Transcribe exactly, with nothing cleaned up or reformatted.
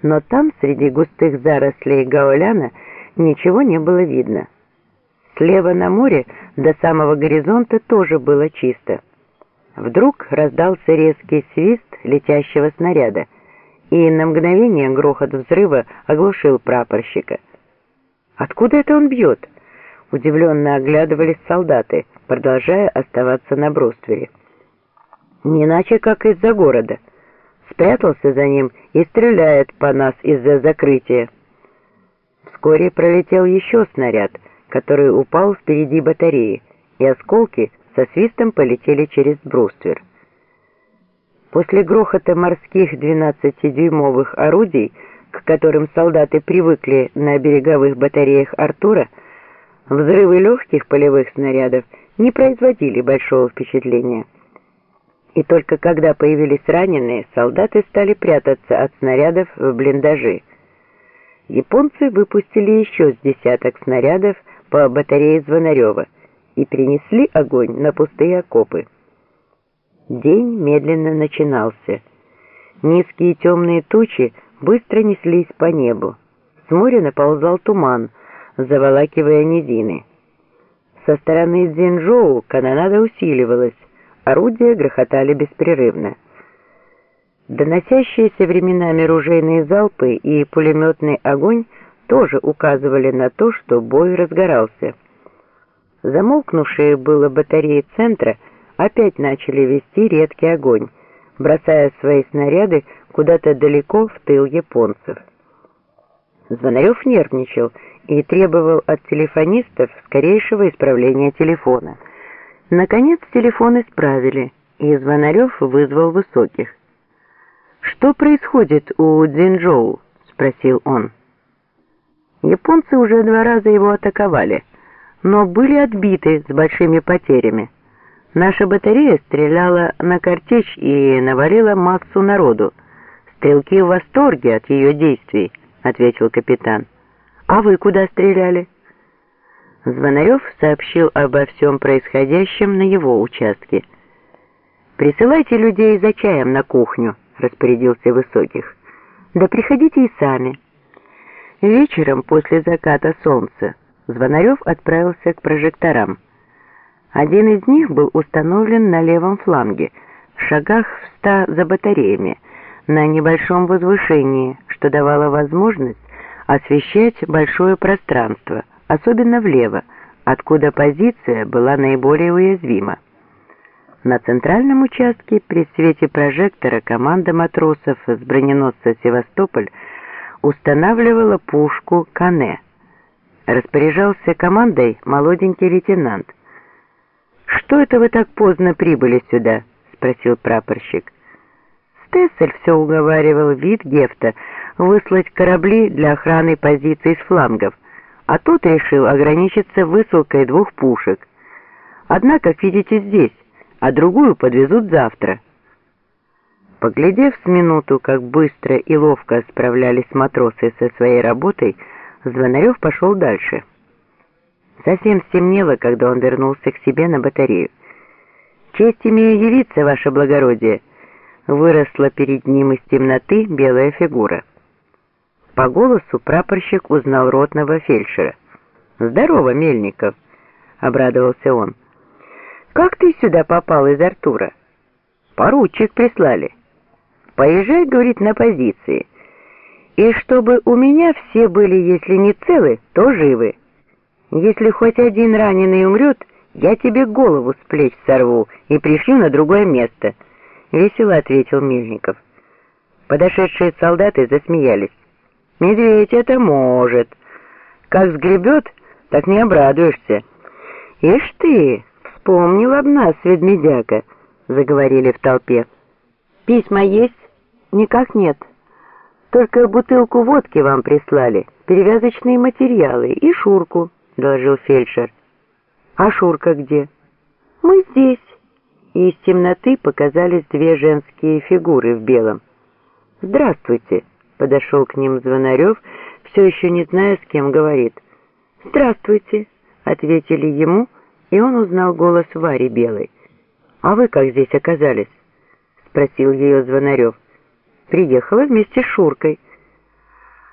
но там, среди густых зарослей гауляна, ничего не было видно. Слева на море до самого горизонта тоже было чисто. Вдруг раздался резкий свист летящего снаряда, и на мгновение грохот взрыва оглушил прапорщика. «Откуда это он бьет?» Удивленно оглядывались солдаты, продолжая оставаться на бруствере. «Не иначе, как из-за города. Спрятался за ним и стреляет по нас из-за закрытия». Вскоре пролетел еще снаряд, который упал впереди батареи, и осколки со свистом полетели через бруствер. После грохота морских двенадцатидюймовых орудий, к которым солдаты привыкли на береговых батареях Артура, взрывы легких полевых снарядов не производили большого впечатления. И только когда появились раненые, солдаты стали прятаться от снарядов в блиндажи. Японцы выпустили еще с десяток снарядов по батарее Звонарева и перенесли огонь на пустые окопы. День медленно начинался. Низкие темные тучи быстро неслись по небу. С моря наползал туман, заволакивая низины. Со стороны Цзинчжоу канонада усиливалась, орудия грохотали беспрерывно. Доносящиеся временами ружейные залпы и пулеметный огонь тоже указывали на то, что бой разгорался. Замолкнувшие было батареи центра опять начали вести редкий огонь, бросая свои снаряды куда-то далеко в тыл японцев. Звонарев нервничал и требовал от телефонистов скорейшего исправления телефона. Наконец телефон исправили, и Звонарев вызвал Высоких. «Что происходит у Цзинчжоу?» — спросил он. Японцы уже два раза его атаковали, но были отбиты с большими потерями. Наша батарея стреляла на картечь и навалила массу народу. Стрелки в восторге от ее действий, — ответил капитан. «А вы куда стреляли?» Звонарев сообщил обо всем происходящем на его участке. «Присылайте людей за чаем на кухню», — распорядился Высоких. «Да приходите и сами». Вечером после заката солнца Звонарев отправился к прожекторам. Один из них был установлен на левом фланге, в шагах в ста за батареями, на небольшом возвышении, что давало возможность освещать большое пространство, особенно влево, откуда позиция была наиболее уязвима. На центральном участке при свете прожектора команда матросов с броненосца «Севастополь» устанавливала пушку «Кане». Распоряжался командой молоденький лейтенант. «Что это вы так поздно прибыли сюда?» — спросил прапорщик. Стессель все уговаривал Витгефта выслать корабли для охраны позиций с флангов, а тот решил ограничиться высылкой двух пушек. Одна, как видите, здесь, а другую подвезут завтра. Поглядев с минуту, как быстро и ловко справлялись матросы со своей работой, Звонарев пошел дальше. Совсем стемнело, когда он вернулся к себе на батарею. «Честь имею явиться, ваше благородие!» Выросла перед ним из темноты белая фигура. По голосу прапорщик узнал ротного фельдшера. «Здорово, Мельников!» — обрадовался он. «Как ты сюда попал из Артура?» «Поручик прислали. Поезжай, — говорит, — на позиции. И чтобы у меня все были, если не целы, то живы. Если хоть один раненый умрет, я тебе голову с плеч сорву и пришлю на другое место», — весело ответил Мельников. Подошедшие солдаты засмеялись. «Медведь это может. Как сгребет, так не обрадуешься». «Ишь ты, вспомнил об нас, ведмедяка», — заговорили в толпе. «Письма есть?» «Никак нет. Только бутылку водки вам прислали, перевязочные материалы и Шурку», — доложил фельдшер. «А Шурка где?» «Мы здесь». И из темноты показались две женские фигуры в белом. «Здравствуйте», — подошел к ним Звонарев, все еще не зная, с кем говорит. «Здравствуйте», — ответили ему, и он узнал голос Вари Белой. «А вы как здесь оказались?» — спросил ее Звонарев. «Приехала вместе с Шуркой».